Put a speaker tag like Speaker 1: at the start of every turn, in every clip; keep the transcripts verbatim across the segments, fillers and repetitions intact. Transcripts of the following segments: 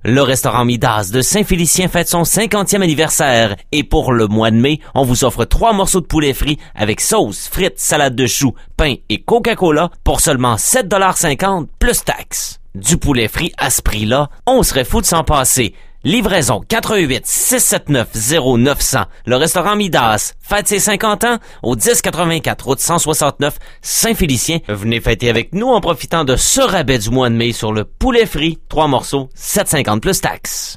Speaker 1: Le restaurant Midas de Saint-Félicien fête son cinquantième anniversaire et pour le mois de mai, on vous offre trois morceaux de poulet frit avec sauce, frites, salade de choux, pain et Coca-Cola pour seulement sept dollars cinquante plus taxes. Du poulet frit à ce prix-là, on serait fou de s'en passer. Livraison quatre un huit six sept neuf zéro neuf zéro zéro. Le restaurant Midas fête ses cinquante ans au dix quatre-vingt-quatre route cent soixante-neuf Saint-Félicien. Venez fêter avec nous en profitant de ce rabais du mois de mai sur le poulet frit. Trois morceaux, sept cinquante plus taxes.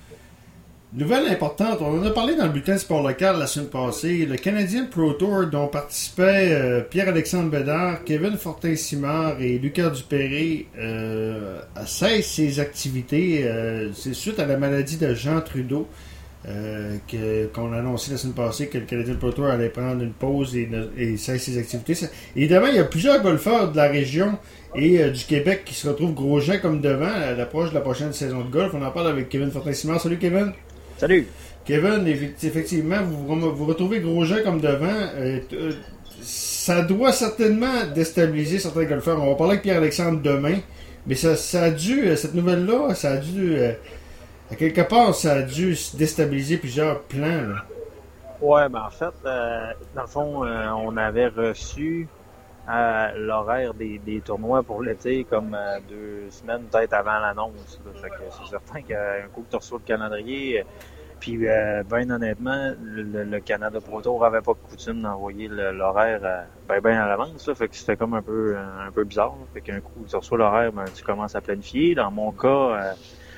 Speaker 2: Nouvelle importante, on en a parlé dans le bulletin de sport local la semaine passée. Le Canadian Pro Tour dont participaient euh, Pierre-Alexandre Bédard, Kevin Fortin-Simard et Lucas Dupéré euh, cessent ses activités. Euh, c'est suite à la maladie de Jean Trudeau euh, que, qu'on a annoncé la semaine passée que le Canadian Pro Tour allait prendre une pause et, et cesse ses activités. Ça, évidemment, il y a plusieurs golfeurs de la région et euh, du Québec qui se retrouvent gros gens comme devant à l'approche de la prochaine saison de golf. On en parle avec Kevin Fortin-Simard. Salut Kevin!
Speaker 3: Salut!
Speaker 2: Kevin, effectivement, vous vous retrouvez Grosjean comme devant. Euh, euh, ça doit certainement déstabiliser certains golfeurs. On va parler avec Pierre-Alexandre demain. Mais ça, ça a dû, cette nouvelle-là, ça a dû, euh, à quelque part, ça a dû déstabiliser plusieurs plans. Là.
Speaker 3: Ouais, ben en fait, euh, dans le fond, euh, on avait reçu euh, l'horaire des, des tournois pour l'été comme euh, deux semaines peut-être avant l'annonce. Là. Fait que c'est certain qu'un coup que tu reçois le calendrier, euh, puis euh, ben honnêtement, le, le Canada Pro Tour avait pas coutume d'envoyer le, l'horaire euh, ben ben à l'avance. Là. Fait que c'était comme un peu un, un peu bizarre. Là. Fait qu'un coup tu reçois l'horaire, ben tu commences à planifier. Dans mon cas, euh,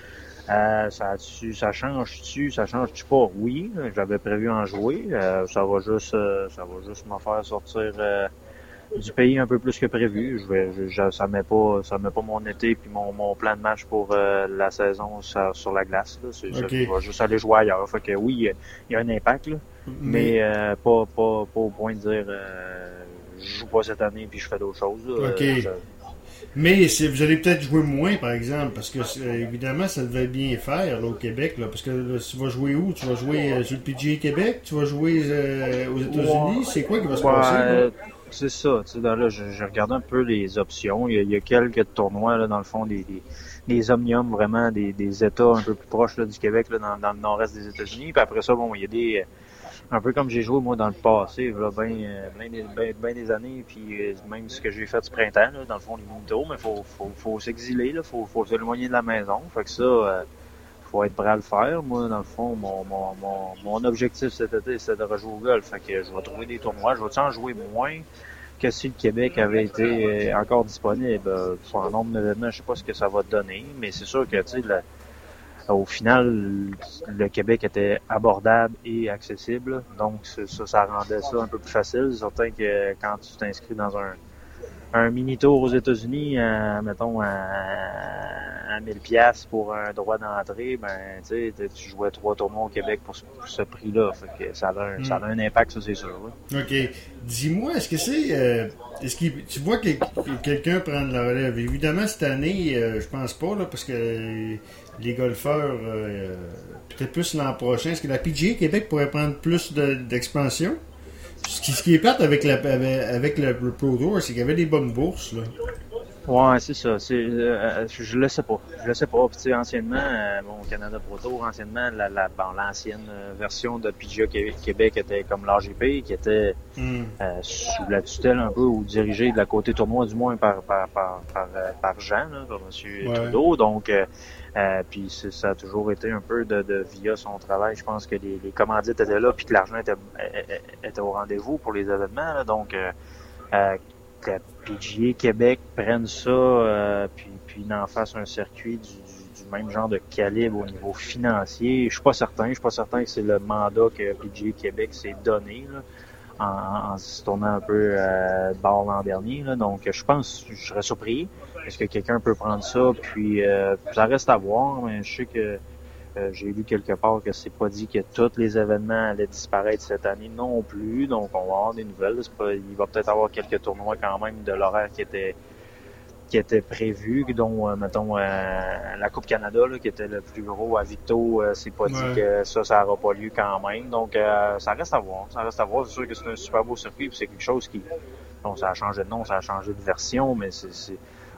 Speaker 3: euh, ça, ça change-tu, ça change-tu pas? Oui, j'avais prévu en jouer. Euh, ça va juste, euh, ça va juste me faire sortir. Euh, du pays un peu plus que prévu. Je vais, je, je, ça met pas, ça met pas mon été puis mon, mon plan de match pour euh, la saison sur, sur la glace. Là. C'est, okay. Je vais juste aller jouer ailleurs. Fait que oui, il y a un impact, là, mais, mais euh, pas, pas, pas au point de dire euh, je joue pas cette année puis je fais d'autres choses. Là.
Speaker 2: OK.
Speaker 3: Euh, je...
Speaker 2: Mais c'est, vous allez peut-être jouer moins, par exemple, parce que euh, évidemment, ça devait bien faire là, au Québec. Là, parce que là, tu vas jouer où? Tu vas jouer euh, sur le P G A Québec? Tu vas jouer euh, aux États-Unis? Ouais. C'est quoi qui va se ouais, passer? Là?
Speaker 3: C'est ça, tu sais, là, là, je, je regarde un peu les options. Il y a, il y a quelques tournois, là, dans le fond, des, des, des omniums, vraiment, des, des États un peu plus proches là, du Québec, là, dans, dans le nord-est des États-Unis. Puis après ça, bon, il y a des, un peu comme j'ai joué, moi, dans le passé, là, ben, ben, des, ben, ben des années, puis même ce que j'ai fait ce printemps, là, dans le fond, les mini-tours, mais faut, faut, faut s'exiler, là, faut, faut s'éloigner de la maison. Fait que ça, euh, faut être prêt à le faire. Moi, dans le fond, mon, mon, mon, mon objectif cet été, c'est de rejouer au golf. Fait que je vais trouver des tournois. Je vais en jouer moins que si le Québec avait été euh, encore disponible. Euh, pour un nombre d'événements, je sais pas ce que ça va donner, mais c'est sûr que, tu sais, au final, le Québec était abordable et accessible. Donc, ça, ça rendait ça un peu plus facile. C'est certain que quand tu t'inscris dans un un mini-tour aux États-Unis, euh, mettons, à, à mille piastres pour un droit d'entrée, ben, tu sais, tu jouais trois tournois au Québec pour ce, pour ce prix-là. Fait que ça a un, mm. ça a un impact, ça, c'est sûr. Là.
Speaker 2: OK. Dis-moi, est-ce que c'est... Euh, est-ce que tu vois que, que quelqu'un prendre la relève? Évidemment, cette année, euh, je pense pas, là, parce que les golfeurs, euh, peut-être plus l'an prochain, est-ce que la P G A Québec pourrait prendre plus de, d'expansion? Ce qui, ce qui est plate avec, la, avec le Pro Tour, c'est qu'il y avait des bonnes bourses. Là.
Speaker 3: Ouais, c'est ça. C'est, euh, je, je le sais pas. Je le sais pas. Puis, tu sais, anciennement, euh, bon, Canada Pro Tour, anciennement, la, la, bon, l'ancienne version de P G A Québec était comme l'A G P, qui était mm. euh, sous la tutelle un peu ou dirigée de la côté tournoi, du moins par par par par, par Jean, là, par M. Ouais. Trudeau. Donc, euh, euh, puis ça a toujours été un peu de, de via son travail. Je pense que les, les commandites étaient là, puis que l'argent était, était au rendez-vous pour les événements. Là, donc, euh, euh, que la P G A Québec prenne ça, euh, puis puis en fasse un circuit du, du, du même genre de calibre au niveau financier. Je suis pas certain. Je suis pas certain que c'est le mandat que P G A Québec s'est donné là, en, en se tournant un peu euh, de bord l'an dernier. Là. Donc, je pense, je serais surpris. Est-ce que quelqu'un peut prendre ça? Puis, euh, ça reste à voir, mais je sais que euh, j'ai lu quelque part que c'est pas dit que tous les événements allaient disparaître cette année non plus. Donc, on va avoir des nouvelles. C'est pas, il va peut-être avoir quelques tournois quand même de l'horaire qui était qui était prévu, dont, euh, mettons, euh, la Coupe Canada, là, qui était le plus gros à Victo, euh, c'est pas ouais. dit que ça, ça n'aura pas lieu quand même. Donc, euh, ça reste à voir. Ça reste à voir. C'est sûr que c'est un super beau circuit, puis c'est quelque chose qui... Bon, ça a changé de nom, ça a changé de version, mais c'est... c'est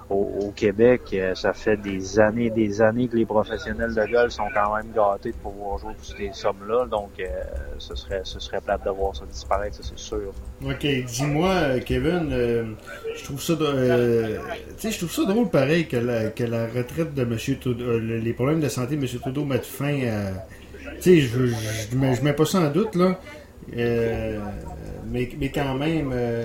Speaker 3: au, au Québec, euh, ça fait des années et des années que les professionnels de golf sont quand même gâtés de pouvoir jouer toutes ces sommes-là. Donc, euh, ce serait ce serait plate de voir ça disparaître, ça, c'est sûr.
Speaker 2: OK. Dis-moi, Kevin, euh, je trouve ça euh, tu sais, je trouve ça drôle pareil que la, que la retraite de M. Trudeau, euh, les problèmes de santé de M. Trudeau mettent fin à... Tu sais, je, je, je, mets, je mets pas ça en doute, là. Euh, mais, mais quand même... Euh,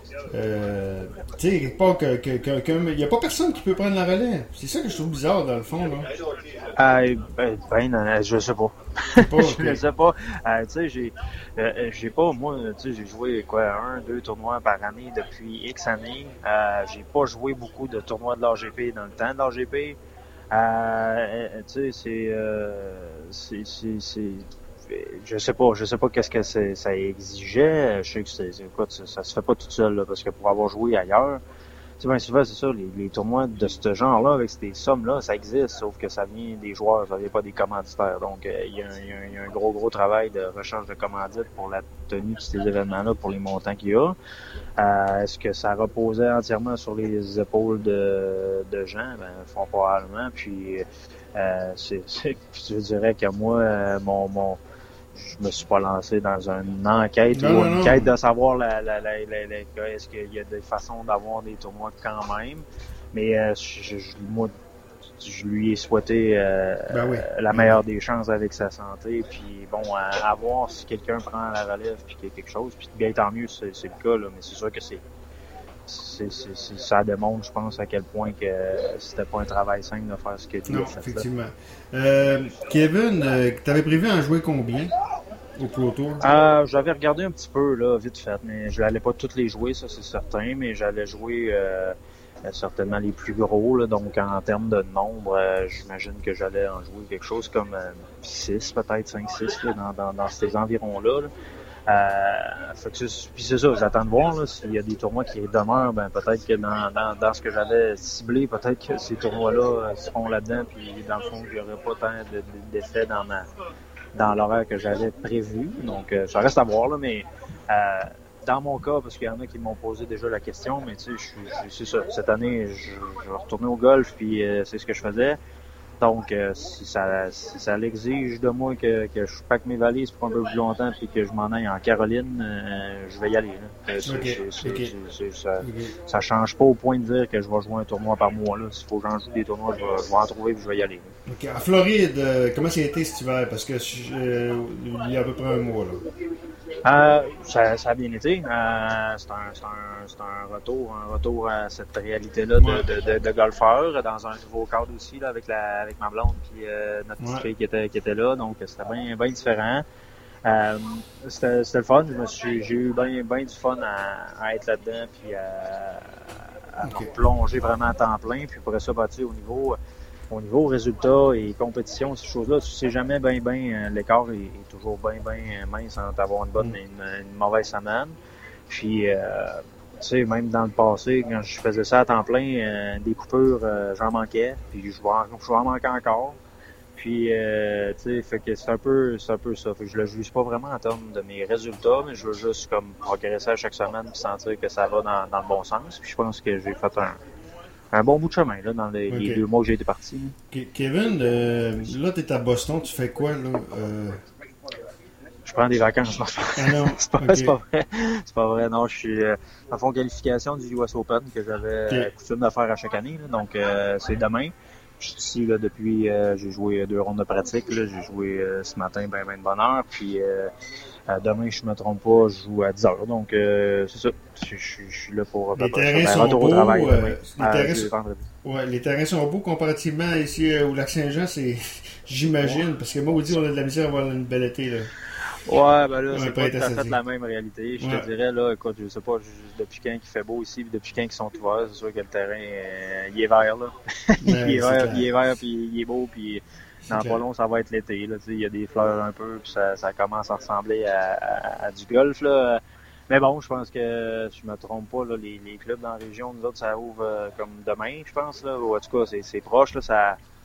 Speaker 2: Euh, tu sais, pas que, que, que, que, y a pas personne qui peut prendre la relève. C'est ça que je trouve bizarre, dans le fond, là.
Speaker 3: Euh, ben, ben non, je sais pas.
Speaker 2: pas okay.
Speaker 3: Je sais pas. Euh, tu sais, j'ai, euh, j'ai pas, moi, tu sais, j'ai joué, quoi, un, deux tournois par année depuis X années. Euh, j'ai pas joué beaucoup de tournois de l'A G P dans le temps de l'A G P. Euh, tu sais, c'est, euh, c'est, c'est, c'est, je sais pas, je sais pas qu'est-ce que c'est, ça exigeait. Je sais que c'est, c'est quoi, ça, ça se fait pas tout seul, là, parce que pour avoir joué ailleurs, tu sais, bien souvent, c'est ça, les, les tournois de ce genre-là, avec ces sommes-là, ça existe, sauf que ça vient des joueurs, ça vient pas des commanditaires. Donc, il euh, y, y, y a un gros, gros travail de recherche de commandites pour la tenue de ces événements-là, pour les montants qu'il y a. Euh, est-ce que ça reposait entièrement sur les épaules de, de gens? Ben, font probablement. Puis, euh, c'est, c'est, je dirais que moi, euh, mon, mon je me suis pas lancé dans une enquête
Speaker 2: non,
Speaker 3: ou une
Speaker 2: non.
Speaker 3: quête de savoir la, la, la, la, la, est-ce qu'il y a des façons d'avoir des tournois quand même. Mais euh, je, je, moi, je lui ai souhaité euh,
Speaker 2: ben oui.
Speaker 3: la meilleure des chances avec sa santé. Puis bon, à, à voir si quelqu'un prend la relève puis qu'il y a quelque chose. Puis bien tant mieux, c'est, c'est le cas, là, mais c'est sûr que c'est C'est, c'est, c'est, ça démontre, je pense, à quel point que c'était pas un travail simple de faire ce que tu
Speaker 2: as fait. Non,
Speaker 3: fait,
Speaker 2: effectivement. Euh, Kevin, euh, tu avais prévu en jouer combien au Pro Tour?
Speaker 3: Euh, j'avais regardé un petit peu, là, vite fait, mais je n'allais pas toutes les jouer, ça c'est certain, mais j'allais jouer euh, certainement les plus gros, là, donc en termes de nombre, euh, j'imagine que j'allais en jouer quelque chose comme euh, six, peut-être cinq six, là, dans, dans, dans ces environs-là. Là. Euh, fait que c'est, puis c'est ça, j'attends de voir là, s'il y a des tournois qui demeurent, ben peut-être que dans, dans, dans ce que j'avais ciblé, peut-être que ces tournois-là seront là-dedans, puis dans le fond, il n'y aurait pas tant de, de, d'effets dans ma dans l'horaire que j'avais prévu. Donc euh, ça reste à voir là, mais euh, dans mon cas, parce qu'il y en a qui m'ont posé déjà la question, mais tu sais, je, je, c'est ça, cette année, je, je vais retourner au golf, puis euh, c'est ce que je faisais. Donc, euh, si ça, si ça l'exige de moi que, que je pack mes valises pour un peu plus longtemps puis que je m'en aille en Caroline, euh, je vais y aller. Là. C'est,
Speaker 2: okay.
Speaker 3: c'est, c'est,
Speaker 2: okay.
Speaker 3: c'est, c'est, ça,
Speaker 2: okay.
Speaker 3: ça change pas au point de dire que je vais jouer un tournoi par mois. Là. S'il faut que j'en joue des tournois, je vais, je vais en trouver et je vais y aller.
Speaker 2: Okay. En Floride, euh, comment ça a été cet hiver? Parce que euh, il y a à peu près un mois. Là.
Speaker 3: Euh, ça, ça a bien été. Euh, c'est, un, c'est, un, c'est un retour, un retour à cette réalité-là de, ouais. de, de, de golfeur dans un nouveau cadre aussi là, avec la avec ma blonde puis euh, notre petite ouais. fille qui était qui était là. Donc c'était bien bien différent. Euh, c'était, c'était le fun. Je me suis, j'ai eu bien bien du fun à, à être là-dedans puis à, à okay. me plonger vraiment à temps plein. Puis après ça, bâtir au niveau Au niveau résultats et compétition, ces choses-là, tu sais jamais bien, bien, l'écart est, est toujours bien, bien mince entre avoir une bonne et une, une mauvaise semaine. Puis, euh, tu sais, même dans le passé, quand je faisais ça à temps plein, euh, des coupures, euh, j'en manquais, puis je vais en, je vais en manquer encore. Puis, euh, tu sais, fait que c'est un peu, c'est un peu ça. Fait que je le juge pas vraiment en termes de mes résultats, mais je veux juste comme progresser à chaque semaine puis sentir que ça va dans, dans le bon sens. Puis je pense que j'ai fait un Un bon bout de chemin là, dans les, okay. les deux mois que j'ai été parti.
Speaker 2: Kevin, euh, là, tu es à Boston, tu fais quoi? Là? Euh...
Speaker 3: Je prends des vacances. Non,
Speaker 2: ah non.
Speaker 3: c'est, pas,
Speaker 2: okay.
Speaker 3: c'est pas vrai. C'est pas vrai. Non, je suis euh, en fond qualification du U S Open que j'avais okay. coutume de faire à chaque année. Là, donc, euh, c'est demain. Je suis ici là, depuis, euh, j'ai joué deux rondes de pratique. Là, j'ai joué euh, ce matin ben, ben de bonne heure. Puis euh, demain, je me trompe pas, je joue à dix heures. Donc, euh, c'est ça. Je, je, je suis là pour
Speaker 2: les terrains sont
Speaker 3: retour
Speaker 2: beaux,
Speaker 3: au travail.
Speaker 2: Euh,
Speaker 3: demain,
Speaker 2: les,
Speaker 3: à,
Speaker 2: terrains sont... Ouais, les terrains sont beaux comparativement ici euh, au Lac-Saint-Jean. C'est, j'imagine, ouais. Parce que moi, on dit on a de la misère à avoir une belle été. Là.
Speaker 3: Ouais, ben là,
Speaker 2: ouais,
Speaker 3: c'est pas tout à fait la même réalité. Je ouais. te dirais, là, écoute, je sais pas, je, depuis quand il fait beau ici, depuis quand ils sont ouverts, c'est sûr que le terrain, euh, il est vert, là. Ouais, il est vert, puis il est vert, puis il est beau, puis dans pas long, ça va être l'été, là, tu sais, il y a des fleurs un peu, puis ça, ça commence à ressembler à, à, à du golf, là. Mais bon, je pense que, si je me trompe pas, là, les, les clubs dans la région, nous autres, ça ouvre euh, comme demain, je pense, là, ou en tout cas, c'est, c'est proche, là, ça...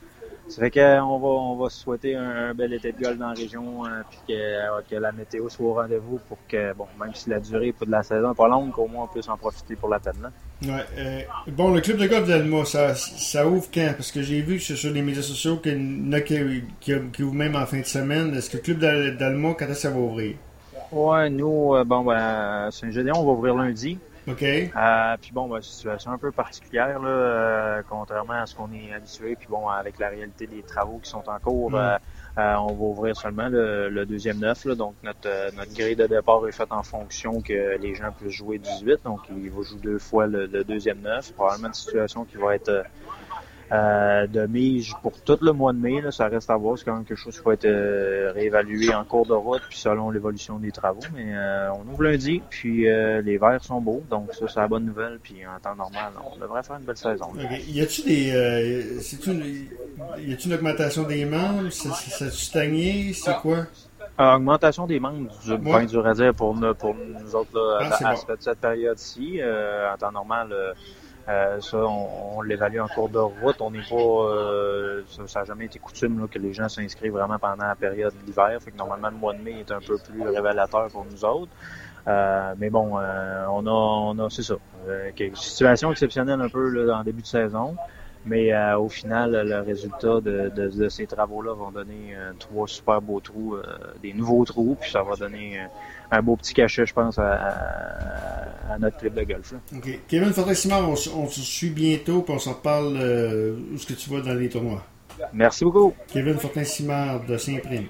Speaker 3: Ça fait qu'on va, on va se souhaiter un, un bel été de golf dans la région, euh, puis que, euh, que la météo soit au rendez-vous pour que, bon, même si la durée de la saison n'est pas longue, qu'au moins on puisse en profiter pour la peine. Là.
Speaker 2: Ouais, euh, bon, le club de golf d'Alma, ça, ça ouvre quand? Parce que j'ai vu sur les médias sociaux qu'il y en a qui, qui, qui ouvrent même en fin de semaine. Est-ce que le club d'Alma, quand est-ce que ça va ouvrir?
Speaker 3: Ouais, nous, euh, bon, ben, Saint-Gédéon, on va ouvrir lundi.
Speaker 2: OK.
Speaker 3: Euh, puis bon, ben, situation un peu particulière, là, euh, contrairement à ce qu'on est habitué. Puis bon, avec la réalité des travaux qui sont en cours, mm. euh, euh, on va ouvrir seulement le, le deuxième neuf. Là, donc notre euh, notre grille de départ est faite en fonction que les gens puissent jouer dix-huit. Donc il va jouer deux fois le, le deuxième neuf. Probablement une situation qui va être euh, Euh, de mise pour tout le mois de mai, là, ça reste à voir. C'est quand même quelque chose qui va être euh, réévalué en cours de route puis selon l'évolution des travaux. Mais euh, on ouvre lundi, puis euh, les verts sont beaux, donc ça c'est la bonne nouvelle. Puis en temps normal, on devrait faire une belle saison.
Speaker 2: Okay. Y a-tu des, euh, c'est une, y a-tu une augmentation des membres? Ça, ça, ça a-tu stagné? C'est quoi?
Speaker 3: Euh, augmentation des membres, du
Speaker 2: ouais.
Speaker 3: bien dur à dire pour nous, pour nous autres là,
Speaker 2: ah,
Speaker 3: à, à
Speaker 2: bon.
Speaker 3: cette, cette période-ci. Euh, en temps normal. Euh, Euh, ça, on, on l'évalue en cours de route. On n'est pas, euh, ça n'a jamais été coutume là, que les gens s'inscrivent vraiment pendant la période de l'hiver. Fait que normalement le mois de mai est un peu plus révélateur pour nous autres. Euh, mais bon, euh, on a, on a, c'est ça, euh, une situation exceptionnelle un peu là, en début de saison. Mais euh, au final, le résultat de, de, de ces travaux-là vont donner euh, trois super beaux trous, euh, des nouveaux trous, puis ça va donner euh, un beau petit cachet, je pense, à, à, à notre club de golf. Là.
Speaker 2: OK. Kevin Fortin-Simard, on, on se suit bientôt, puis on s'en reparle euh, où est-ce que tu vas dans les tournois.
Speaker 3: Merci beaucoup.
Speaker 2: Kevin Fortin-Simard de Saint-Prime.